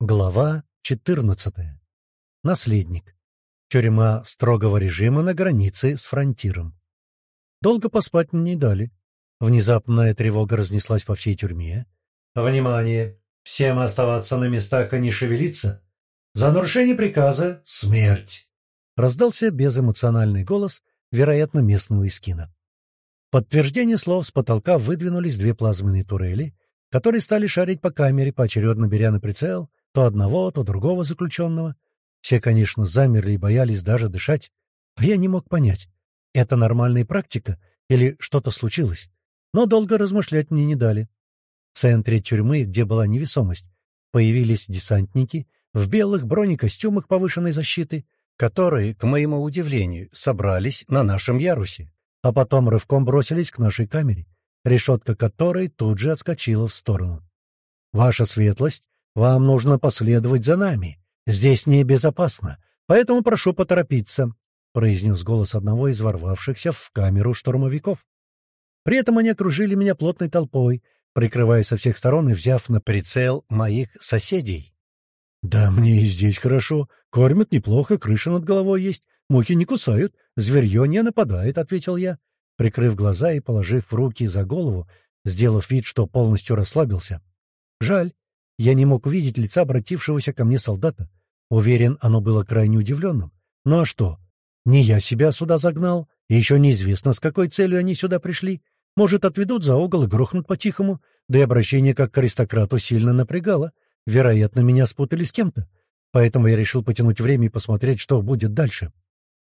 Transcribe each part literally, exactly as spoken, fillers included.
Глава четырнадцатая. Наследник. Тюрьма строгого режима на границе с фронтиром. Долго поспать мне не дали. Внезапная тревога разнеслась по всей тюрьме. «Внимание! Всем оставаться на местах и не шевелиться! За нарушение приказа — смерть!» Раздался безэмоциональный голос, вероятно, местного эскина. В подтверждение слов с потолка выдвинулись две плазменные турели, которые стали шарить по камере, поочередно беря на прицел то одного, то другого заключенного. Все, конечно, замерли и боялись даже дышать, а я не мог понять, это нормальная практика или что-то случилось. Но долго размышлять мне не дали. В центре тюрьмы, где была невесомость, появились десантники в белых бронекостюмах повышенной защиты, которые, к моему удивлению, собрались на нашем ярусе, а потом рывком бросились к нашей камере, решетка которой тут же отскочила в сторону. «Ваша светлость, вам нужно последовать за нами. Здесь небезопасно, поэтому прошу поторопиться», — произнес голос одного из ворвавшихся в камеру штурмовиков. При этом они окружили меня плотной толпой, прикрывая со всех сторон и взяв на прицел моих соседей. «Да мне и здесь хорошо. Кормят неплохо, крыша над головой есть, мухи не кусают, зверье не нападает», — ответил я, прикрыв глаза и положив руки за голову, сделав вид, что полностью расслабился. Жаль, я не мог увидеть лица обратившегося ко мне солдата. Уверен, оно было крайне удивленным. Ну а что? Не я себя сюда загнал, и еще неизвестно, с какой целью они сюда пришли. Может, отведут за угол и грохнут по-тихому, да и обращение как к аристократу сильно напрягало. Вероятно, меня спутали с кем-то. Поэтому я решил потянуть время и посмотреть, что будет дальше.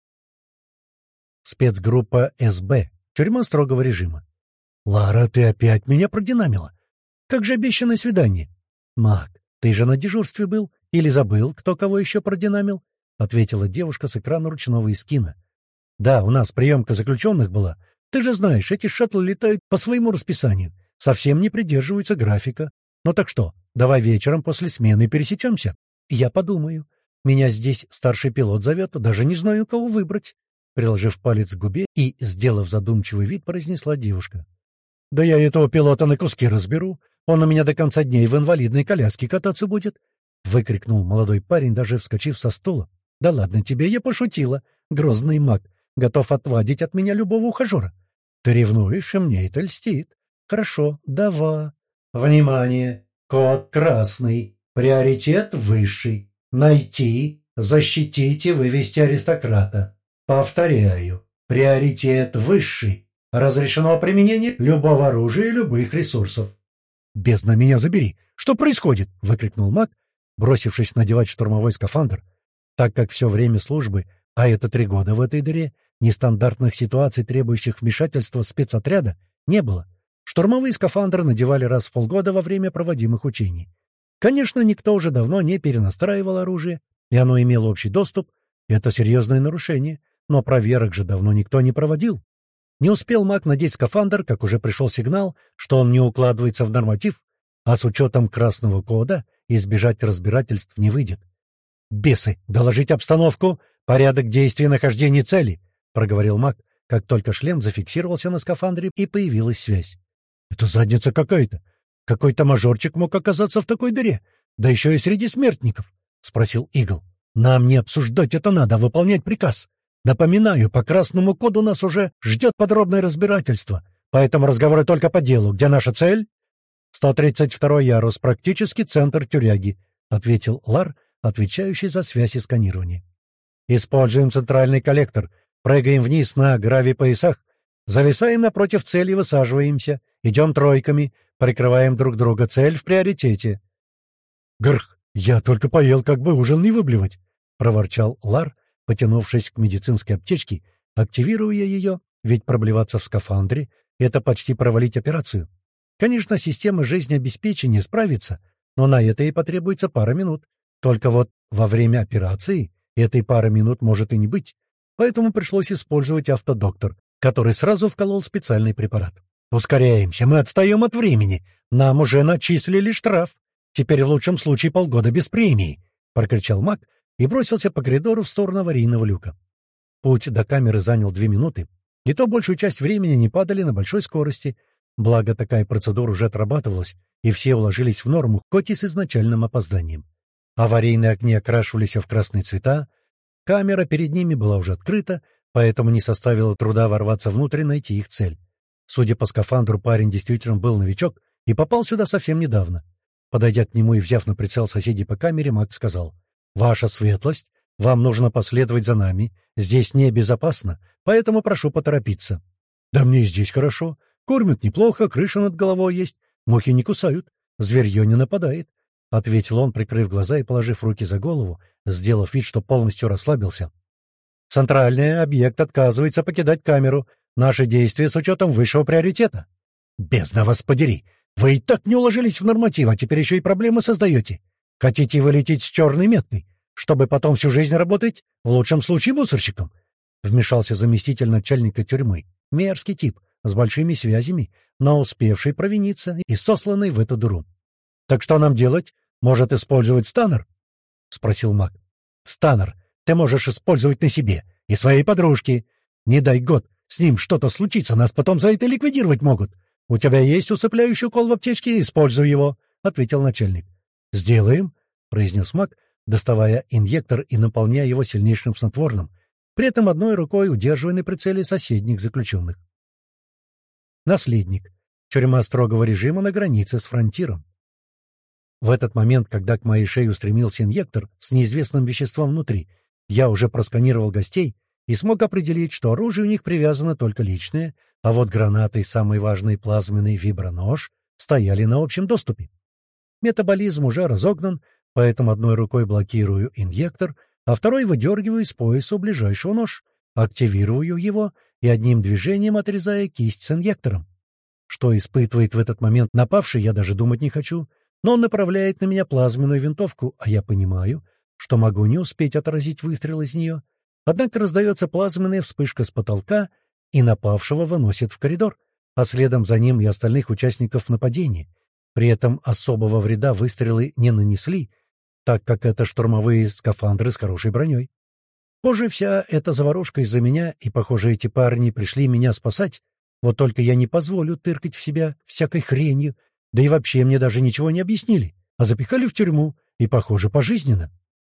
Спецгруппа эс бэ. Тюрьма строгого режима. «Лара, ты опять меня продинамила? Как же обещанное свидание?» «Мак, ты же на дежурстве был? Или забыл, кто кого еще продинамил?» — ответила девушка с экрана ручного эскина. «Да, у нас приемка заключенных была. Ты же знаешь, эти шаттлы летают по своему расписанию, совсем не придерживаются графика. Ну так что, давай вечером после смены пересечемся? Я подумаю. Меня здесь старший пилот зовет, даже не знаю, кого выбрать». Приложив палец к губе и, сделав задумчивый вид, произнесла девушка. «Да я этого пилота на куски разберу. Он у меня до конца дней в инвалидной коляске кататься будет!» — выкрикнул молодой парень, даже вскочив со стула. «Да ладно тебе, я пошутила. Грозный маг, готов отвадить от меня любого ухажера. Ты ревнуешь, и мне это льстит. Хорошо, давай. Внимание! Код красный. Приоритет высший. Найти, защитить и вывести аристократа. Повторяю, приоритет высший. Разрешено применение любого оружия и любых ресурсов». «Бездна меня забери! Что происходит?» — выкрикнул маг, бросившись надевать штурмовой скафандр, так как все время службы, а это три года в этой дыре, нестандартных ситуаций, требующих вмешательства спецотряда, не было. Штурмовые скафандры надевали раз в полгода во время проводимых учений. Конечно, никто уже давно не перенастраивал оружие, и оно имело общий доступ. Это серьезное нарушение, но проверок же давно никто не проводил. Не успел маг надеть скафандр, как уже пришел сигнал, что он не укладывается в норматив, а с учетом красного кода избежать разбирательств не выйдет. «Бесы! Доложить обстановку! Порядок действий и нахождения цели!» — проговорил маг, как только шлем зафиксировался на скафандре и появилась связь. «Это задница какая-то! Какой-то мажорчик мог оказаться в такой дыре, да еще и среди смертников!» — спросил Игл. «Нам не обсуждать это надо, а выполнять приказ. Напоминаю, по красному коду нас уже ждет подробное разбирательство, поэтому разговоры только по делу. Где наша цель?» «сто тридцать второй ярус, практически центр тюряги», — ответил Лар, отвечающий за связь и сканирование. «Используем центральный коллектор, прыгаем вниз на гравий-поясах, зависаем напротив цели и высаживаемся, идем тройками, прикрываем друг друга, цель в приоритете». «Грх, я только поел, как бы ужин не выблевать», — проворчал Лар, потянувшись к медицинской аптечке, активируя ее, ведь проблеваться в скафандре — это почти провалить операцию. Конечно, система жизнеобеспечения справится, но на это и потребуется пара минут. Только вот во время операции этой пары минут может и не быть, поэтому пришлось использовать автодоктор, который сразу вколол специальный препарат. «Ускоряемся, мы отстаем от времени. Нам уже начислили штраф. Теперь в лучшем случае полгода без премии», — прокричал маг и бросился по коридору в сторону аварийного люка. Путь до камеры занял две минуты, и то большую часть времени не падали на большой скорости, благо такая процедура уже отрабатывалась, и все уложились в норму, хоть и с изначальным опозданием. Аварийные огни окрашивались в красные цвета. Камера перед ними была уже открыта, поэтому не составило труда ворваться внутрь и найти их цель. Судя по скафандру, парень действительно был новичок и попал сюда совсем недавно. Подойдя к нему и взяв на прицел соседей по камере, маг сказал: «Ваша светлость, вам нужно последовать за нами. Здесь небезопасно, поэтому прошу поторопиться». «Да мне и здесь хорошо. Кормят неплохо, крыша над головой есть, мухи не кусают, зверье не нападает», — ответил он, прикрыв глаза и положив руки за голову, сделав вид, что полностью расслабился. «Центральный объект отказывается покидать камеру. Наши действия с учетом высшего приоритета». «Бездна вас подери! Вы и так не уложились в норматив, а теперь еще и проблемы создаете. Хотите вылететь с черной меткой, чтобы потом всю жизнь работать, в лучшем случае, мусорщиком?» Вмешался заместитель начальника тюрьмы. Мерзкий тип, с большими связями, но успевший провиниться и сосланный в эту дыру. «Так что нам делать? Может, использовать станнер?» — спросил маг. «Станнер ты можешь использовать на себе и своей подружке. Не дай год, с ним что-то случится, нас потом за это ликвидировать могут. У тебя есть усыпляющий укол в аптечке? Используй его», — ответил начальник. «Сделаем», — произнес маг, доставая инъектор и наполняя его сильнейшим снотворным, при этом одной рукой удерживая на прицеле соседних заключенных. Наследник. Тюрьма строгого режима на границе с фронтиром. В этот момент, когда к моей шее устремился инъектор с неизвестным веществом внутри, я уже просканировал гостей и смог определить, что оружие у них привязано только личное, а вот гранаты и самый важный плазменный вибронож стояли на общем доступе. Метаболизм уже разогнан, поэтому одной рукой блокирую инъектор, а второй выдергиваю из пояса ближайшего нож, активирую его и одним движением отрезая кисть с инъектором. Что испытывает в этот момент напавший, я даже думать не хочу, но он направляет на меня плазменную винтовку, а я понимаю, что могу не успеть отразить выстрел из нее. Однако раздается плазменная вспышка с потолка, и напавшего выносит в коридор, а следом за ним и остальных участников нападения. При этом особого вреда выстрелы не нанесли, так как это штурмовые скафандры с хорошей броней. Позже вся эта заварушка из-за меня, и, похоже, эти парни пришли меня спасать. Вот только я не позволю тыркать в себя всякой хренью, да и вообще мне даже ничего не объяснили, а запихали в тюрьму, и, похоже, пожизненно.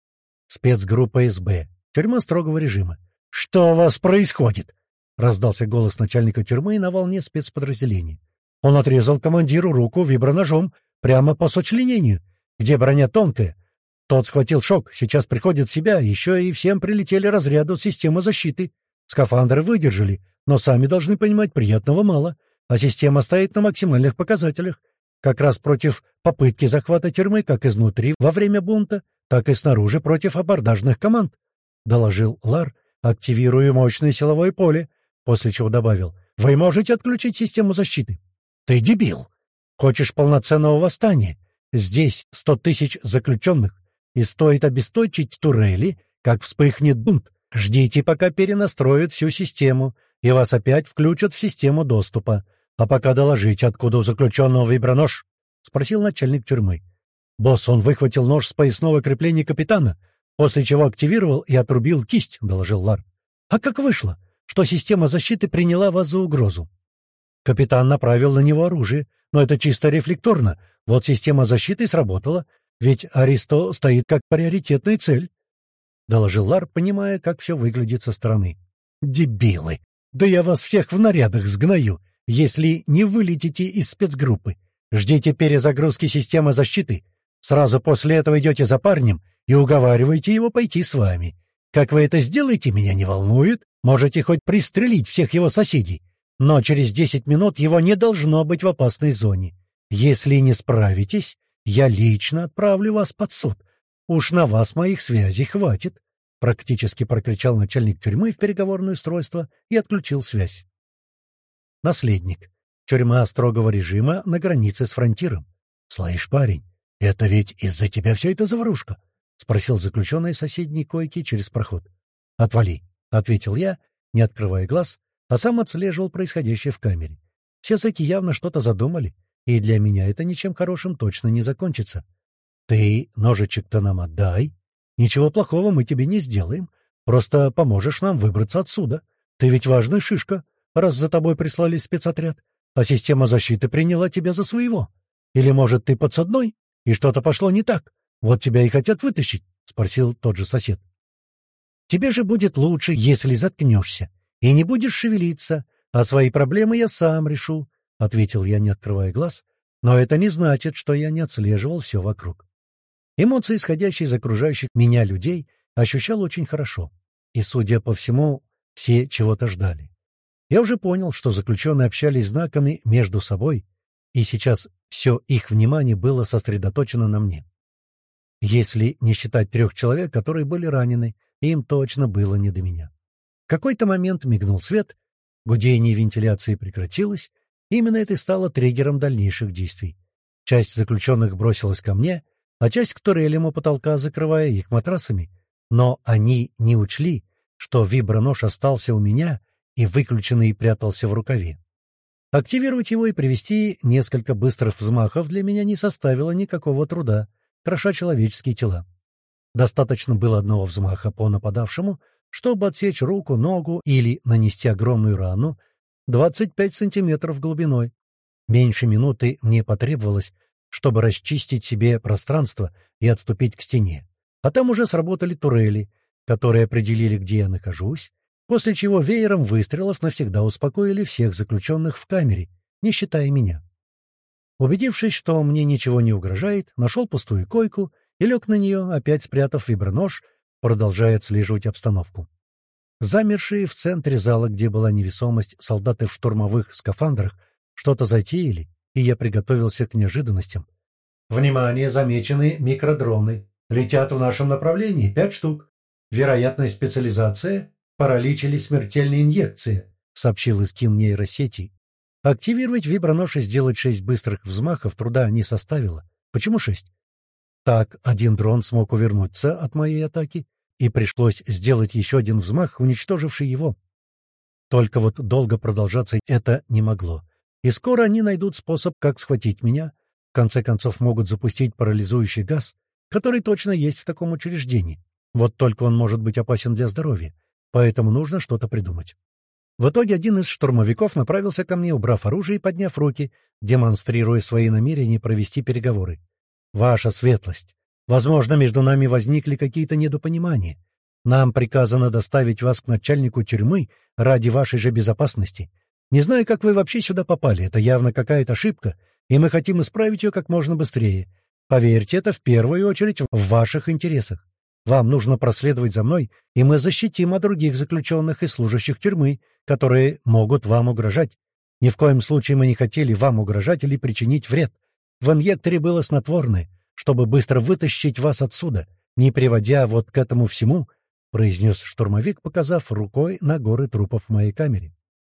Спецгруппа эс бэ. Тюрьма строгого режима. «Что у вас происходит?» — раздался голос начальника тюрьмы на волне спецподразделения. Он отрезал командиру руку виброножом прямо по сочленению, где броня тонкая. Тот схватил шок, сейчас приходит в себя, еще и всем прилетели разряды от системы защиты. Скафандры выдержали, но сами должны понимать, приятного мало, а система стоит на максимальных показателях. Как раз против попытки захвата тюрьмы как изнутри во время бунта, так и снаружи против абордажных команд, — доложил Лар, активируя мощное силовое поле, после чего добавил: «Вы можете отключить систему защиты». «Ты дебил! Хочешь полноценного восстания? Здесь сто тысяч заключенных, и стоит обесточить турели, как вспыхнет бунт. Ждите, пока перенастроят всю систему, и вас опять включат в систему доступа. А пока доложите, откуда у заключенного вибронож?» — спросил начальник тюрьмы. «Босс, он выхватил нож с поясного крепления капитана, после чего активировал и отрубил кисть», — доложил Лар. «А как вышло, что система защиты приняла вас за угрозу?» «Капитан направил на него оружие, но это чисто рефлекторно. Вот система защиты сработала, ведь Аристо стоит как приоритетная цель», — доложил Лар, понимая, как все выглядит со стороны. «Дебилы! Да я вас всех в нарядах сгною, если не вылетите из спецгруппы. Ждите перезагрузки системы защиты. Сразу после этого идете за парнем и уговариваете его пойти с вами. Как вы это сделаете, меня не волнует. Можете хоть пристрелить всех его соседей, но через десять минут его не должно быть в опасной зоне. Если не справитесь, я лично отправлю вас под суд. Уж на вас моих связей хватит», — практически прокричал начальник тюрьмы в переговорное устройство и отключил связь. Наследник. Тюрьма строгого режима на границе с фронтиром. «Слышь, парень, это ведь из-за тебя вся эта заварушка?» — спросил заключенный соседней койки через проход. «Отвали», — ответил я, не открывая глаз, а сам отслеживал происходящее в камере. Все зэки явно что-то задумали, и для меня это ничем хорошим точно не закончится. «Ты ножичек-то нам отдай. Ничего плохого мы тебе не сделаем. Просто поможешь нам выбраться отсюда. Ты ведь важная шишка, раз за тобой прислали спецотряд, а система защиты приняла тебя за своего. Или, может, ты подсадной, и что-то пошло не так?» Вот тебя и хотят вытащить, — спросил тот же сосед. Тебе же будет лучше, если заткнешься и не будешь шевелиться, а свои проблемы я сам решу, — ответил я, не открывая глаз, но это не значит, что я не отслеживал все вокруг. Эмоции, исходящие из окружающих меня людей, ощущал очень хорошо. И, судя по всему, все чего-то ждали. Я уже понял, что заключенные общались знаками между собой, и сейчас все их внимание было сосредоточено на мне. Если не считать трех человек, которые были ранены, им точно было не до меня. В какой-то момент мигнул свет, гудение вентиляции прекратилось, именно это и стало триггером дальнейших действий. Часть заключенных бросилась ко мне, а часть к турелям у потолка, закрывая их матрасами. Но они не учли, что вибронож остался у меня и выключенный прятался в рукаве. Активировать его и привести несколько быстрых взмахов для меня не составило никакого труда, кроша человеческие тела. Достаточно было одного взмаха по нападавшему, чтобы отсечь руку, ногу или нанести огромную рану двадцать пять сантиметров глубиной. Меньше минуты мне потребовалось, чтобы расчистить себе пространство и отступить к стене. А там уже сработали турели, которые определили, где я нахожусь, после чего веером выстрелов навсегда успокоили всех заключенных в камере, не считая меня. Убедившись, что мне ничего не угрожает, нашел пустую койку и лег на нее, опять спрятав вибронож, продолжая отслеживать обстановку. Замершие в центре зала, где была невесомость, солдаты в штурмовых скафандрах что-то затеяли, и я приготовился к неожиданностям. «Внимание! Замечены микродроны. Летят в нашем направлении пять штук. Вероятность специализация — паралич или смертельная инъекция», — сообщил Искин нейросети. Активировать вибронож и сделать шесть быстрых взмахов труда не составило. Почему шесть? Так, один дрон смог увернуться от моей атаки, и пришлось сделать еще один взмах, уничтоживший его. Только вот долго продолжаться это не могло. И скоро они найдут способ, как схватить меня. В конце концов, могут запустить парализующий газ, который точно есть в таком учреждении. Вот только он может быть опасен для здоровья, поэтому нужно что-то придумать. В итоге один из штурмовиков направился ко мне, убрав оружие и подняв руки, демонстрируя свои намерения провести переговоры. «Ваша светлость, возможно, между нами возникли какие-то недопонимания. Нам приказано доставить вас к начальнику тюрьмы ради вашей же безопасности. Не знаю, как вы вообще сюда попали, это явно какая-то ошибка, и мы хотим исправить ее как можно быстрее. Поверьте, это в первую очередь в ваших интересах. Вам нужно проследовать за мной, и мы защитим от других заключенных и служащих тюрьмы, которые могут вам угрожать. Ни в коем случае мы не хотели вам угрожать или причинить вред. В инъекторе было снотворное, чтобы быстро вытащить вас отсюда, не приводя вот к этому всему», — произнес штурмовик, показав рукой на горы трупов в моей камере.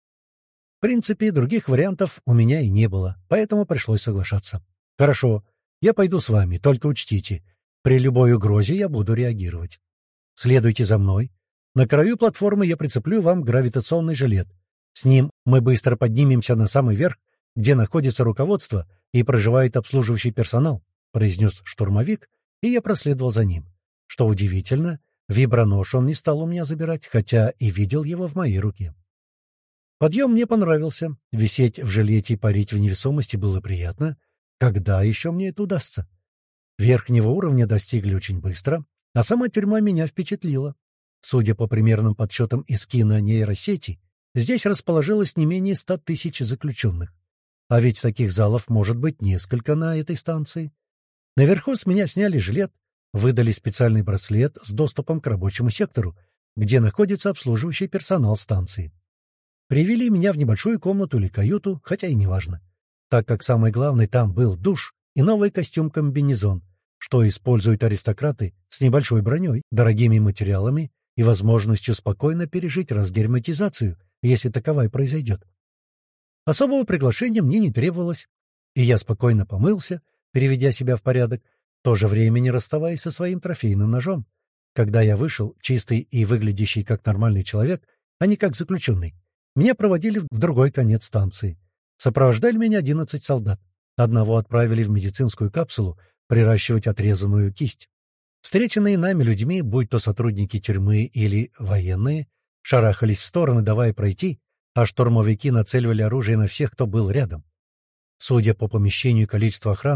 В принципе, других вариантов у меня и не было, поэтому пришлось соглашаться. «Хорошо, я пойду с вами, только учтите, при любой угрозе я буду реагировать. Следуйте за мной. На краю платформы я прицеплю вам гравитационный жилет. С ним мы быстро поднимемся на самый верх, где находится руководство и проживает обслуживающий персонал», — произнес штурмовик, и я проследовал за ним. Что удивительно, вибронож он не стал у меня забирать, хотя и видел его в моей руке. Подъем мне понравился. Висеть в жилете и парить в невесомости было приятно. Когда еще мне это удастся? Верхнего уровня достигли очень быстро, а сама тюрьма меня впечатлила. Судя по примерным подсчетам из кинонейросети, здесь расположилось не менее ста тысяч заключенных. А ведь таких залов может быть несколько на этой станции. Наверху с меня сняли жилет, выдали специальный браслет с доступом к рабочему сектору, где находится обслуживающий персонал станции. Привели меня в небольшую комнату или каюту, хотя и неважно, так как самое главное там был душ и новый костюм-комбинезон, что используют аристократы с небольшой броней, дорогими материалами и возможностью спокойно пережить разгерметизацию, если таковая произойдет. Особого приглашения мне не требовалось, и я спокойно помылся, переведя себя в порядок, в то же время не расставаясь со своим трофейным ножом. Когда я вышел, чистый и выглядящий как нормальный человек, а не как заключенный, меня проводили в другой конец станции. Сопровождали меня одиннадцать солдат. Одного отправили в медицинскую капсулу приращивать отрезанную кисть. Встреченные нами людьми, будь то сотрудники тюрьмы или военные, шарахались в стороны, давая пройти, а штурмовики нацеливали оружие на всех, кто был рядом. Судя по помещению и количеству охраны,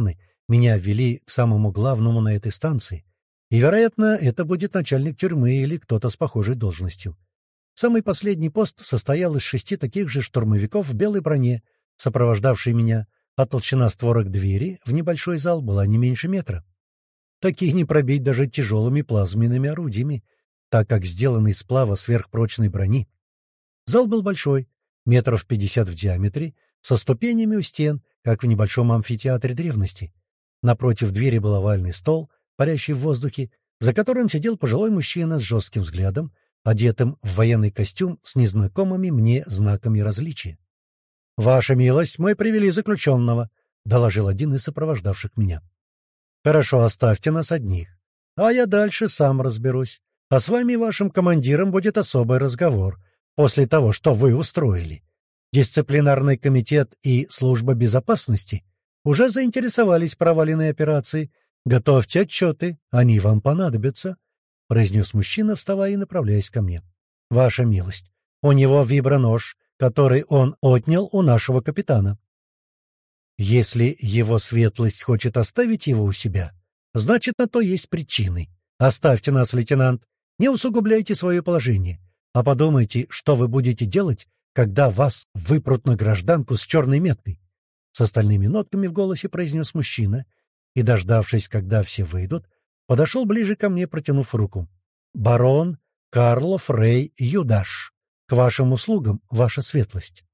Меня ввели к самому главному на этой станции, и, вероятно, это будет начальник тюрьмы или кто-то с похожей должностью. Самый последний пост состоял из шести таких же штурмовиков в белой броне, сопровождавшие меня, а толщина створок двери в небольшой зал была не меньше метра. Такие не пробить даже тяжелыми плазменными орудиями, так как сделаны из сплава сверхпрочной брони. Зал был большой, метров пятьдесят в диаметре, со ступенями у стен, как в небольшом амфитеатре древности. Напротив двери был овальный стол, парящий в воздухе, за которым сидел пожилой мужчина с жестким взглядом, одетым в военный костюм с незнакомыми мне знаками различия. «Ваша милость, мы привели заключенного», — доложил один из сопровождавших меня. «Хорошо, оставьте нас одних, а я дальше сам разберусь. А с вами и вашим командиром будет особый разговор после того, что вы устроили. Дисциплинарный комитет и служба безопасности уже заинтересовались проваленной операцией. Готовьте отчеты, они вам понадобятся», — произнес мужчина, вставая и направляясь ко мне. «Ваша милость, у него вибронож, который он отнял у нашего капитана. Если его светлость хочет оставить его у себя, значит, на то есть причины. Оставьте нас, лейтенант, не усугубляйте свое положение, а подумайте, что вы будете делать, когда вас выпрут на гражданку с черной меткой», — с остальными нотками в голосе произнес мужчина и, дождавшись, когда все выйдут, подошел ближе ко мне, протянув руку. «Барон Карло Фрей Юдаш, к вашим услугам, ваша светлость».